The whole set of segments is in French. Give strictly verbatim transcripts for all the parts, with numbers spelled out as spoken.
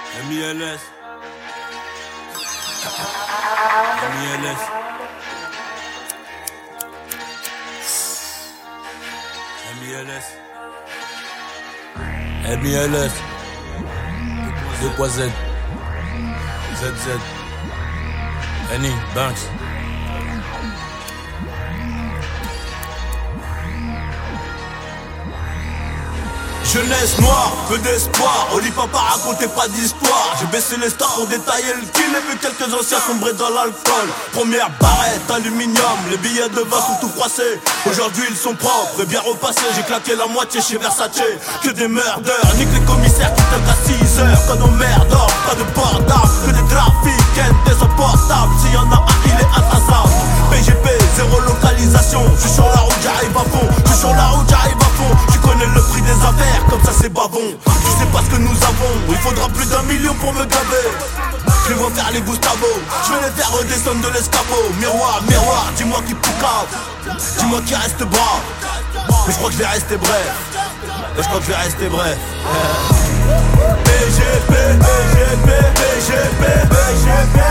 M I L S M I L S M I L S M I L S deux fois Z Z Z Annie Banks. Jeunesse noire, peu d'espoir. Oli papa racontait pas d'histoire. J'ai baissé les stars pour détailler le kill. Et vu quelques anciens sombrer dans l'alcool. Première barrette, aluminium. Les billets de vin sont tout froissés. Aujourd'hui ils sont propres et bien repassés. J'ai claqué la moitié chez Versace. Que des murders, nique les commissaires qui t'aiment à six heures. Quand nos mères dorment, pas de port d'armes. Que des trafics, des emportables. S'il y en a un, il est intraçable. P G P, zéro localisation. Je suis sur la route, j'arrive à fond. Je suis sur la route, j'arrive à fond. Tu connais le prix des affaires, comme ça c'est bavon. Tu sais pas ce que nous avons. Il faudra plus d'un million pour me gaver. Je vais faire les Gustavo. Je vais les faire redescendre de l'escabeau. Miroir, miroir, dis-moi qui poucave. Dis-moi qui reste brave. Mais je crois que je vais rester bref. Et je crois que je vais rester bref. P G P, P G P, P G P, P G P.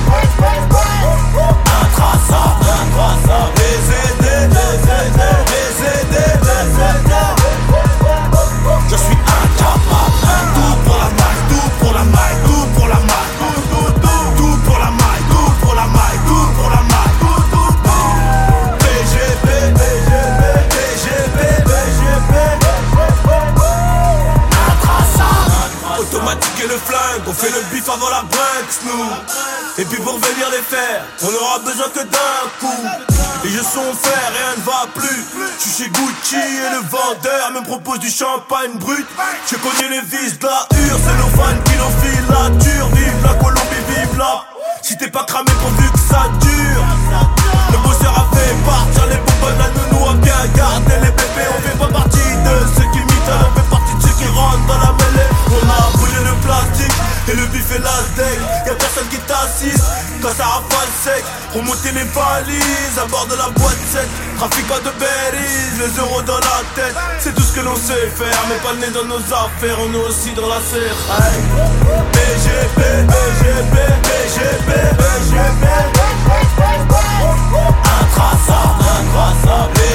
Intraçable, intraçable. D Z D, D Z D, D Z D, D Z D. Je suis incapable. Tout pour la maille, tout pour la maille, tout pour la maille. Tout, tout, tout, tout pour la maille, tout pour la maille, tout pour la maille. Tout, tout, tout. P G P, P G P, P G P, P G P. Intraçable. Automatique et le flingue, on fait le bif avant la Brinks, nous. Et puis pour venir les faire, on aura besoin que d'un coup. Et je son fer, rien ne va plus. Je suis chez Gucci et le vendeur me propose du champagne brut. Je connais les vis de la hure, c'est nos fans qui l'enfilent la dure. Vive la Colombie, vive la. Si t'es pas cramé pourvu que ça dure. Le bosseur a fait partir les bonbonnes, la nounou a bien gardé les bébés. On fait pas partie de ceux qui imitent, on fait partie de ceux qui rentrent dans la mêlée. On a brûlé le plastique et le bif et la steak. Y'a personne qui t'assiste quand ça rafale sec. Remonter les valises à bord de la boîte sept. Trafiquant de berries, les euros dans la tête. C'est tout ce que l'on sait faire, mais pas le nez dans nos affaires. On est aussi dans la serre. P G P, P G P, P G P, P G P. Intraçable, intraçable.